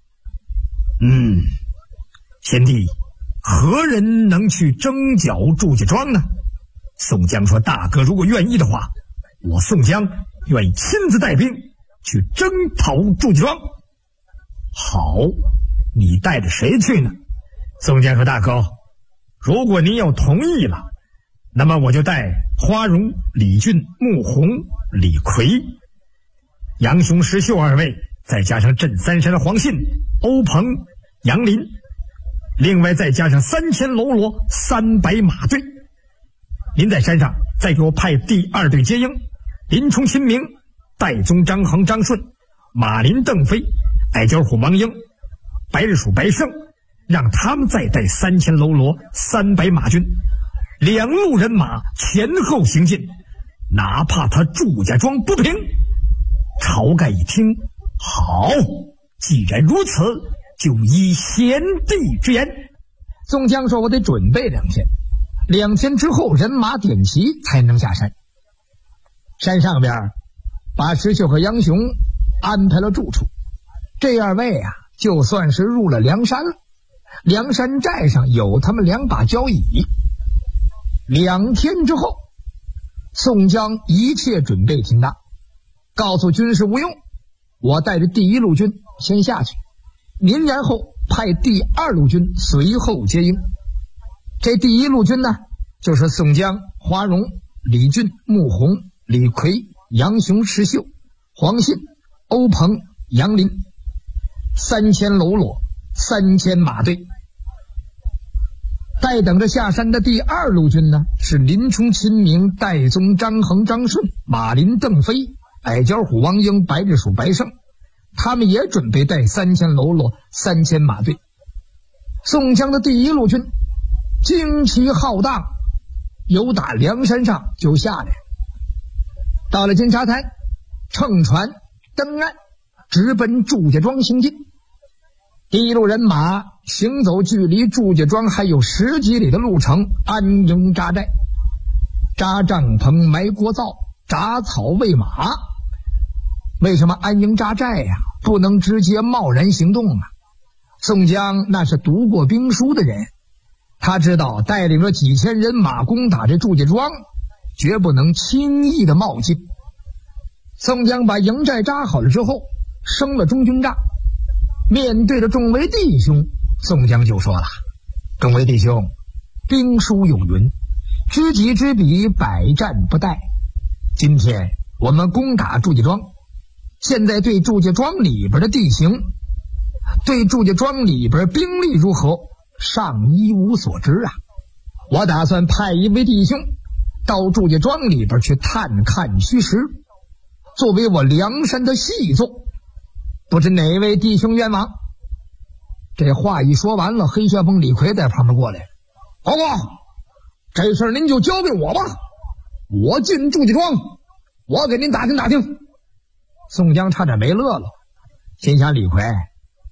贤弟，何人能去征剿祝家庄呢？”宋江说：“大哥如果愿意的话，我宋江愿意亲自带兵去征讨祝家庄。”好，你带着谁去呢？宋江说：“大哥，如果您要同意了，那么我就带花荣、李俊、穆弘、李逵、杨雄、石秀2位，再加上镇三山的黄信、欧鹏、杨林，另外再加上3000喽啰300马队。您在山上再给我派第2队接应，林冲、秦明、戴宗、张衡、张顺、马林、邓飞、矮脚虎王英、白日鼠白胜，让他们再带3000喽啰300马军，2路人马前后行进，哪怕他祝家庄不平。”晁盖一听，好，既然如此，就依贤弟之言。宋江说：“我得准备2天，2天之后人马点齐才能下山。”山上边把石秀和杨雄安排了住处，这2位啊，就算是入了梁山了。梁山寨上有他们2把交椅。2天之后，宋江一切准备停当，告诉军师吴用：“我带着第1路军先下去，您然后派第2路军随后接应。”这第1路军呢，就是宋江、花荣、李俊、穆弘、李逵、杨雄、石秀、黄信、欧鹏、杨林，3000喽啰，3000马队。待等着下山的第2路军呢，是林冲、秦明、戴宗、张衡、张顺、马林、邓飞、矮脚虎王英、白日鼠白胜，他们也准备带3000喽啰，3000马队。宋江的第1路军旌旗浩荡，由打梁山上就下来，到了金沙滩，乘船登岸，直奔祝家庄行进。第1路人马行走距离祝家庄还有10几里的路程，安营扎寨，扎帐篷、埋锅灶、铡草喂马。为什么安营扎寨呀？不能直接贸然行动啊！宋江那是读过兵书的人，他知道带领了几千人马攻打这祝家庄，绝不能轻易的冒进。宋江把营寨扎好了之后，升了中军帐，面对着众位弟兄，宋江就说了：“众位弟兄，兵书有云，知己知彼，百战不殆。今天我们攻打祝家庄，现在对祝家庄里边的地形，对祝家庄里边兵力如何，尚一无所知啊。我打算派1位弟兄到祝家庄里边去探看虚实，作为我梁山的细作，不知哪位弟兄愿往？”这话一说完了，黑旋风李逵在旁边过来：“报告，这事儿您就交给我吧，我进祝家庄，我给您打听打听。”宋江差点没乐了，心想：李逵，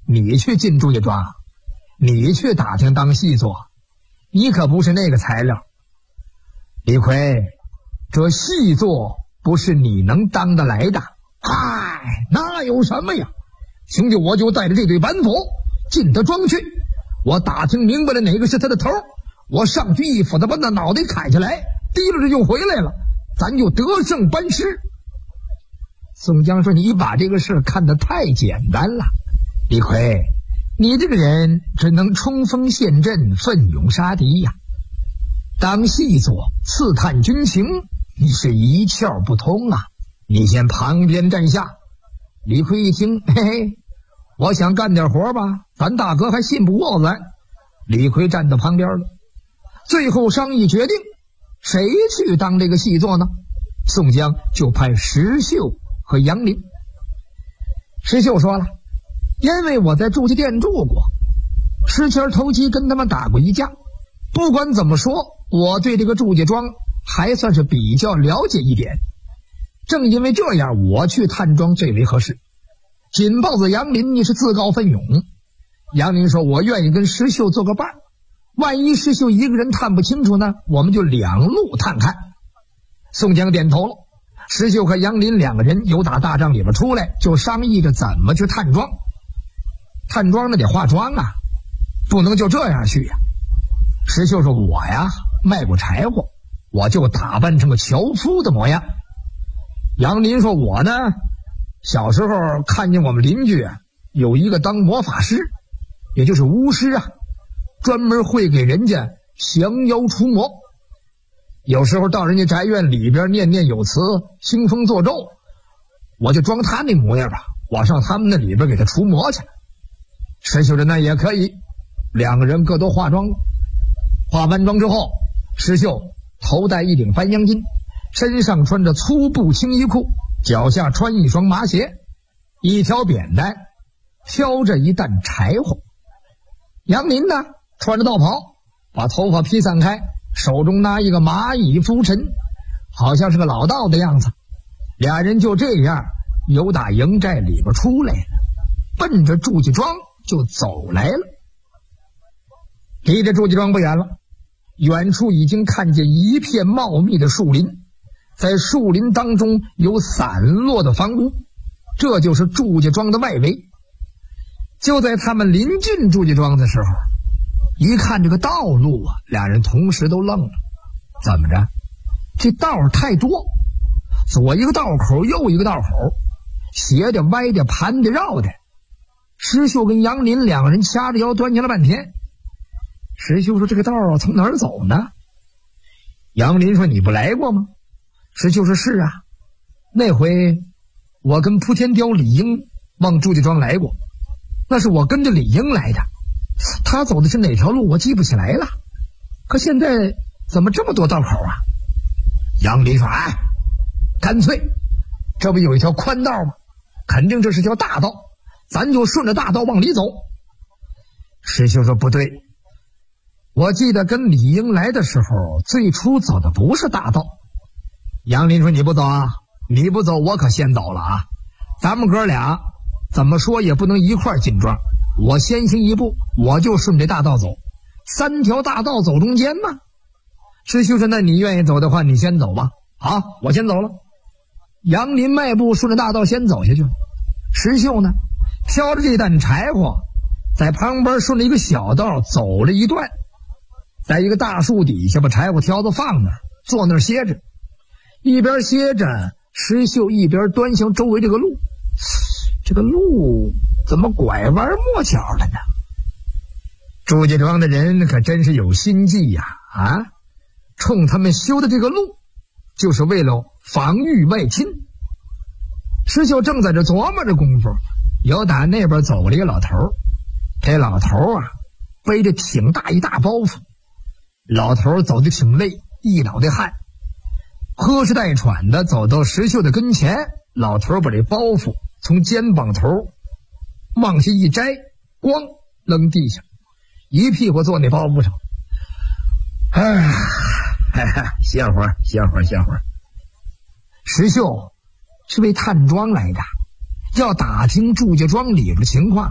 你去进祝家庄，你去打听当戏做，你可不是那个材料。李逵，这戏做不是你能当得来的。嗨，那有什么呀？兄弟，我就带着这对板斧进他庄去，我打听明白了哪个是他的头，我上去一斧子把那脑袋砍下来，提溜着就回来了，咱就得胜班师。宋江说：“你把这个事看得太简单了，李逵，你这个人只能冲锋陷阵，奋勇杀敌呀。当细作刺探军情，你是一窍不通啊！你先旁边站下。”李逵一听，嘿嘿，我想干点活吧，咱大哥还信不过咱。李逵站到旁边了。最后商议决定，谁去当这个细作呢？宋江就派石秀和杨林。石秀说了，因为我在祝家店住过，石前头七跟他们打过一架，不管怎么说，我对这个祝家庄还算是比较了解一点。正因为这样，我去探庄最为合适。紧抱子杨林，你是自告奋勇。杨林说：“我愿意跟石秀做个伴，万一石秀一个人探不清楚呢，我们就两路探看。”宋江点头了。石秀和杨林两个人由打大帐里边出来，就商议着怎么去探庄。探庄呢得化妆啊，不能就这样去呀。石秀说：“我呀卖过柴火，我就打扮成个樵夫的模样。”杨林说：“我呢小时候看见我们邻居有一个当魔法师，也就是巫师啊，专门会给人家降妖除魔，有时候到人家宅院里边念念有词，兴风作咒，我就装他那模样吧，我上他们那里边给他除魔去。”石秀说：“那也可以。”两个人各都化妆了。化完妆之后，石秀头戴一顶翻秧巾，身上穿着粗布青衣裤，脚下穿一双麻鞋，一条扁担，挑着一担柴火。杨林呢穿着道袍，把头发披散开，手中拿一个蚂蚁拂尘，好像是个老道的样子。俩人就这样由打营寨里边出来了，奔着祝家庄就走来了。离着祝家庄不远了，远处已经看见一片茂密的树林，在树林当中有散落的房屋，这就是祝家庄的外围。就在他们临近祝家庄的时候，一看这个道路啊，俩人同时都愣了。怎么着？这道太多，左一个道口，右一个道口，斜的歪的盘的绕的。石秀跟杨林两个人掐着腰端详了半天。石秀说：“这个道从哪儿走呢？”杨林说：“你不来过吗？”石秀说：“是啊，那回我跟扑天雕李英往祝家庄来过，那是我跟着李英来的，他走的是哪条路我记不起来了，可现在怎么这么多道口啊？”杨林说：“哎，干脆这不有一条宽道吗？肯定这是条大道，咱就顺着大道往里走。”石秀说：“不对，我记得跟李英来的时候，最初走的不是大道。”杨林说：“你不走啊？你不走，我可先走了啊！咱们哥俩怎么说也不能一块进庄，我先行一步，我就顺着大道走，三条大道走中间嘛。”石秀说：“那你愿意走的话，你先走吧。”“好，我先走了。”杨林迈步顺着大道先走下去了。石秀呢，挑着这担柴火，在旁边顺着一个小道走了一段，在一个大树底下把柴火挑子放那儿，坐那儿歇着。一边歇着，石秀一边端详周围这个路。这个路怎么拐弯抹角的呢？祝家庄的人可真是有心计呀！啊，冲他们修的这个路，就是为了防御外侵。石秀正在这琢磨着功夫，有打那边走了一个老头。这老头啊，背着挺大一大包袱，老头走得挺累，一脑袋汗，喝哧带喘的走到石秀的跟前。老头把这包袱从肩膀头往下一摘，咣扔地下，一屁股坐那包袱上。歇会儿。石秀是为探庄来的，要打听祝家庄里边情况，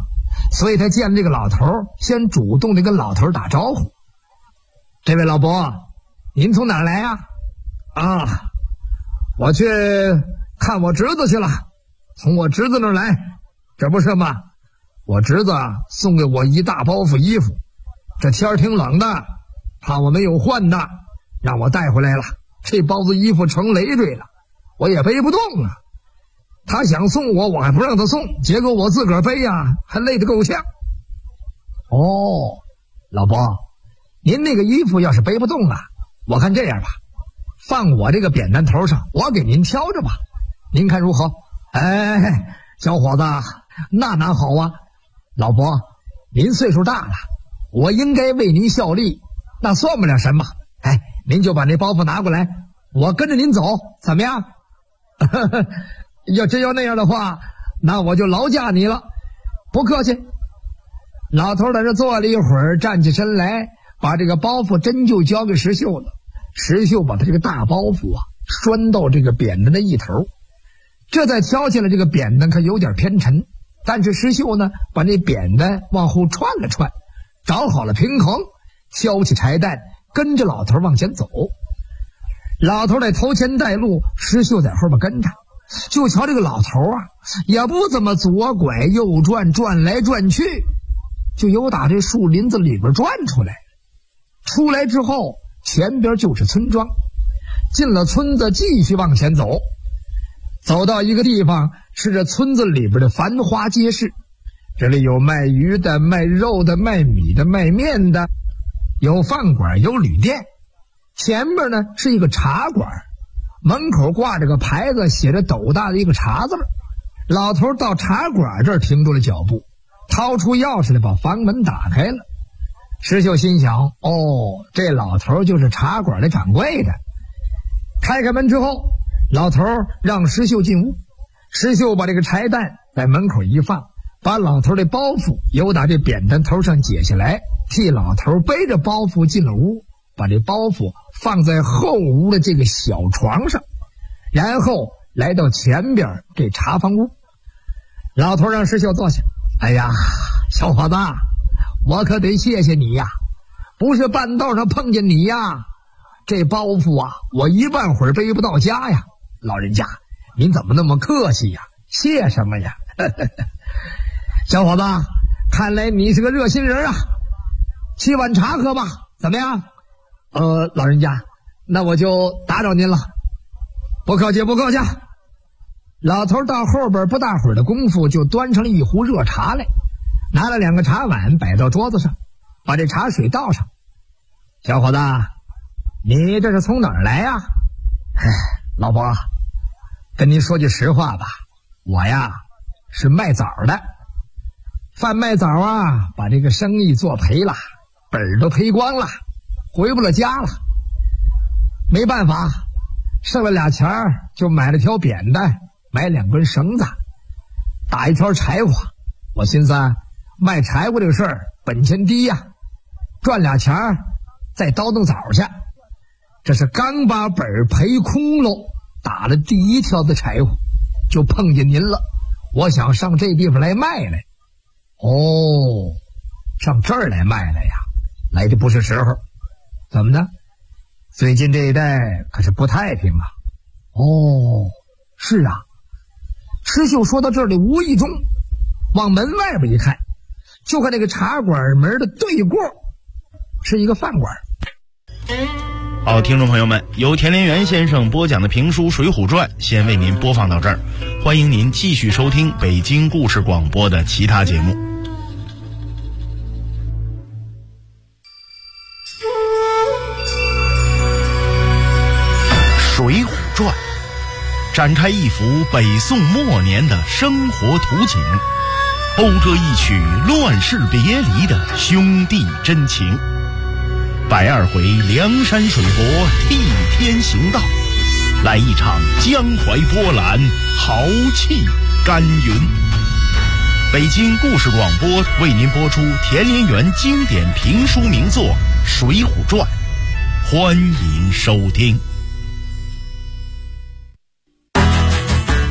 所以他见这个老头先主动的跟老头打招呼。这位老伯，您从哪儿来呀？啊，我去看我侄子去了，从我侄子那儿来。这不是吗？我侄子送给我一大包袱衣服，这天儿挺冷的，怕我没有换的，让我带回来了。这包子衣服成累赘了，我也背不动啊。他想送我，我还不让他送，结果我自个儿背呀，还累得够呛。哦，老伯，您那个衣服要是背不动啊，我看这样吧，放我这个扁担头上，我给您挑着吧，您看如何？哎，小伙子，那哪好啊？老伯，您岁数大了，我应该为您效力，那算不了什么。哎，您就把那包袱拿过来，我跟着您走，怎么样？要真要那样的话，那我就劳驾你了。不客气。老头在这坐了一会儿，站起身来，把这个包袱真就交给石秀了。石秀把他这个大包袱啊拴到这个扁担的一头，这再挑起来，这个扁担可有点偏沉，但是石秀呢把那扁担往后串了串，找好了平衡，挑起柴担，跟着老头往前走。老头在头前带路，石秀在后边跟着。就瞧这个老头啊，也不怎么左拐右转，转来转去，就由打这树林子里边转出来。出来之后，前边就是村庄，进了村子继续往前走，走到一个地方，是这村子里边的繁华街市。这里有卖鱼的，卖肉的，卖米的，卖面的，有饭馆，有旅店。前面呢是一个茶馆，门口挂着个牌子，写着斗大的一个茶字。老头到茶馆这儿停住了脚步，掏出钥匙来把房门打开了。石秀心想，哦，这老头就是茶馆的掌柜的。开开门之后，老头让石秀进屋。石秀把这个柴担在门口一放，把老头的包袱由打这扁担头上解下来，替老头背着包袱进了屋，把这包袱放在后屋的这个小床上，然后来到前边这茶房屋。老头让石秀坐下。哎呀，小伙子，我可得谢谢你呀，不是半道上碰见你呀，这包袱啊我一半会儿背不到家呀。老人家您怎么那么客气呀，谢什么呀？小伙子，看来你是个热心人啊，沏碗茶喝吧，怎么样？老人家，那我就打扰您了。不客气不客气。老头到后边不大会儿的功夫，就端上了一壶热茶来，拿了2个茶碗摆到桌子上，把这茶水倒上。小伙子，你这是从哪儿来呀？老伯，跟您说句实话吧，我呀是卖枣的，贩卖枣啊，把这个生意做赔了，本儿都赔光了，回不了家了。没办法，剩了2钱就买了条扁担，买2根绳子，打一条柴火。我寻思卖柴火这个事儿本钱低呀，赚2钱再倒腾枣去。这是刚把本儿赔空喽，打了第1条的柴火，就碰见您了。我想上这地方来卖来。哦，上这儿来卖来呀？来的不是时候。怎么呢？最近这一带可是不太平啊。哦，是啊。石秀说到这里，无意中往门外边一看，就看那个茶馆门的对过是一个饭馆。 好，听众朋友们，由田连元先生播讲的评书《水浒传》先为您播放到这儿，欢迎您继续收听北京故事广播的其他节目。《水浒传》展开一幅北宋末年的生活图景，讴歌一曲乱世别离的兄弟真情。120回梁山水泊替天行道，来一场江淮波澜，豪气干云。北京故事广播为您播出田连元经典评书名作《水浒传》，欢迎收听。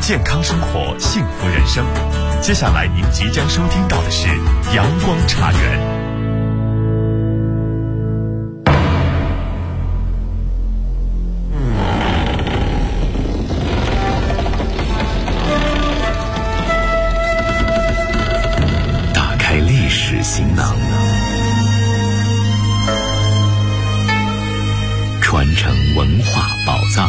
健康生活，幸福人生。接下来您即将收听到的是阳光茶园。 打开历史行囊，传承文化宝藏。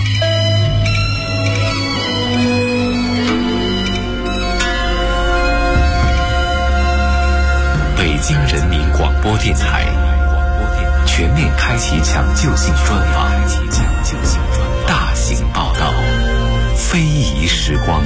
北京人民广播电台全面开启抢救性专访，大型报道，非遗时光。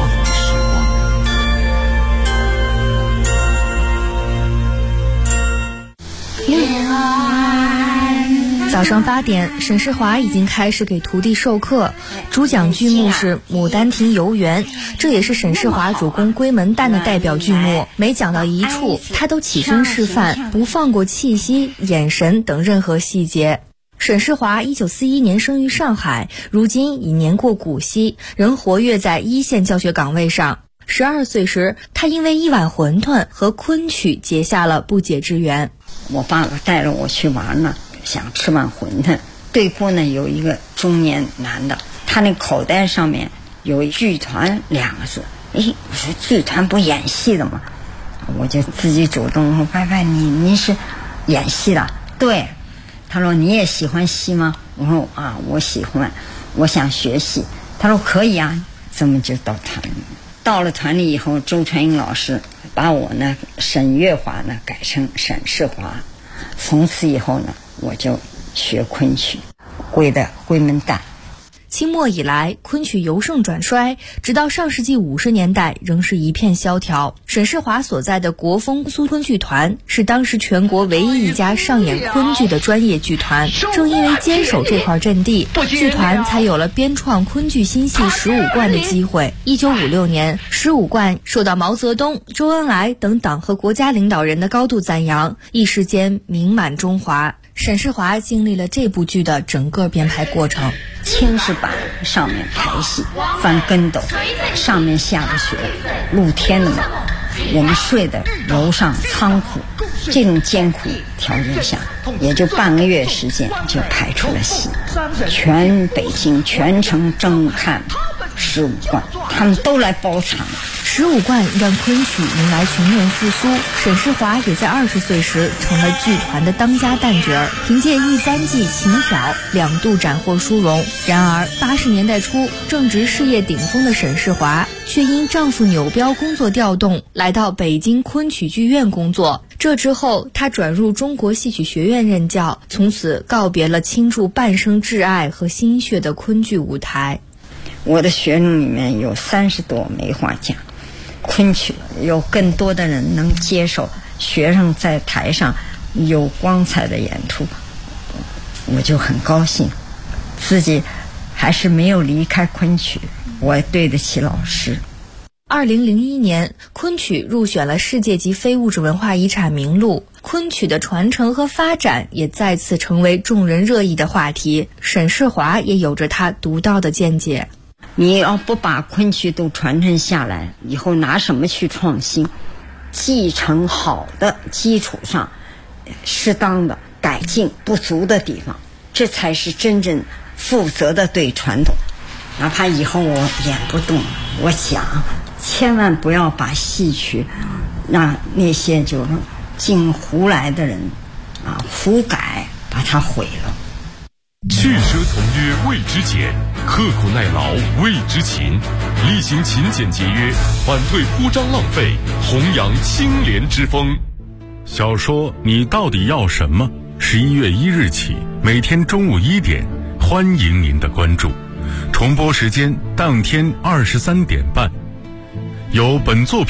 早上8点，沈世华已经开始给徒弟授课，主讲剧目是《牡丹亭游园》，这也是沈世华主攻闺门旦的代表剧目。每讲到一处，他都起身示范，不放过气息、眼神等任何细节。沈世华1941年生于上海，如今已年过古稀，仍活跃在一线教学岗位上。12岁时，他因为一碗馄饨和昆曲结下了不解之缘。 我爸爸带着我去玩呢，想吃碗馄饨。对过呢有一个中年男的，他那口袋上面有剧团2个字。我说剧团不演戏的吗？我就自己主动说：“拜拜，您是演戏的？”对。他说：“你也喜欢戏吗？”我说：“啊，我喜欢，我想学戏。”他说：“可以啊。”这么就到团里。到了团里以后，周传英老师把我呢沈月华呢改成沈世华。从此以后呢，我就学昆曲，归门旦。 清末以来，昆曲由盛转衰，直到上世纪50年代仍是一片萧条。沈世华所在的国风苏昆剧团是当时全国唯一一家上演昆剧的专业剧团。正因为坚守这块阵地，剧团才有了编创昆剧新戏15贯的机会。1956年，15贯受到毛泽东、周恩来等党和国家领导人的高度赞扬，一时间名满中华。沈世华经历了这部剧的整个编排过程。 青石板上面排戏，翻跟斗，上面下着雪，露天的嘛。我们睡的楼上仓库，这种艰苦条件下，也就半个月时间就排出了戏。全北京全城争看15贯，他们都来包场。 15贯让昆曲迎来全面复苏，沈世华也在20岁时成了剧团的当家旦角儿，凭借一簪记琴挑2度斩获殊荣。然而80年代初，正值事业顶峰的沈世华却因丈夫扭标工作调动，来到北京昆曲剧院工作。这之后，他转入中国戏曲学院任教，从此告别了倾注半生挚爱和心血的昆剧舞台。 我的学生里面有30多梅花奖，昆曲有更多的人能接受学生在台上有光彩的演出，我就很高兴。自己还是没有离开昆曲，我对得起老师。 2001年，昆曲入选了世界级非物质文化遗产名录，昆曲的传承和发展也再次成为众人热议的话题。沈世华也有着他独到的见解。 你要不把昆曲都传承下来，以后拿什么去创新？继承好的基础上，适当的改进不足的地方，这才是真正负责的对传统。哪怕以后我演不动，我想千万不要把戏曲让那些就是进胡来的人胡改，把它毁了。 去奢从约谓之俭，刻苦耐劳谓之勤，厉行勤俭节约，反对铺张浪费，弘扬清廉之风。 小说你到底要什么？11月1日起，每天中午1点，欢迎您的关注。重播时间当天23点半。由本作品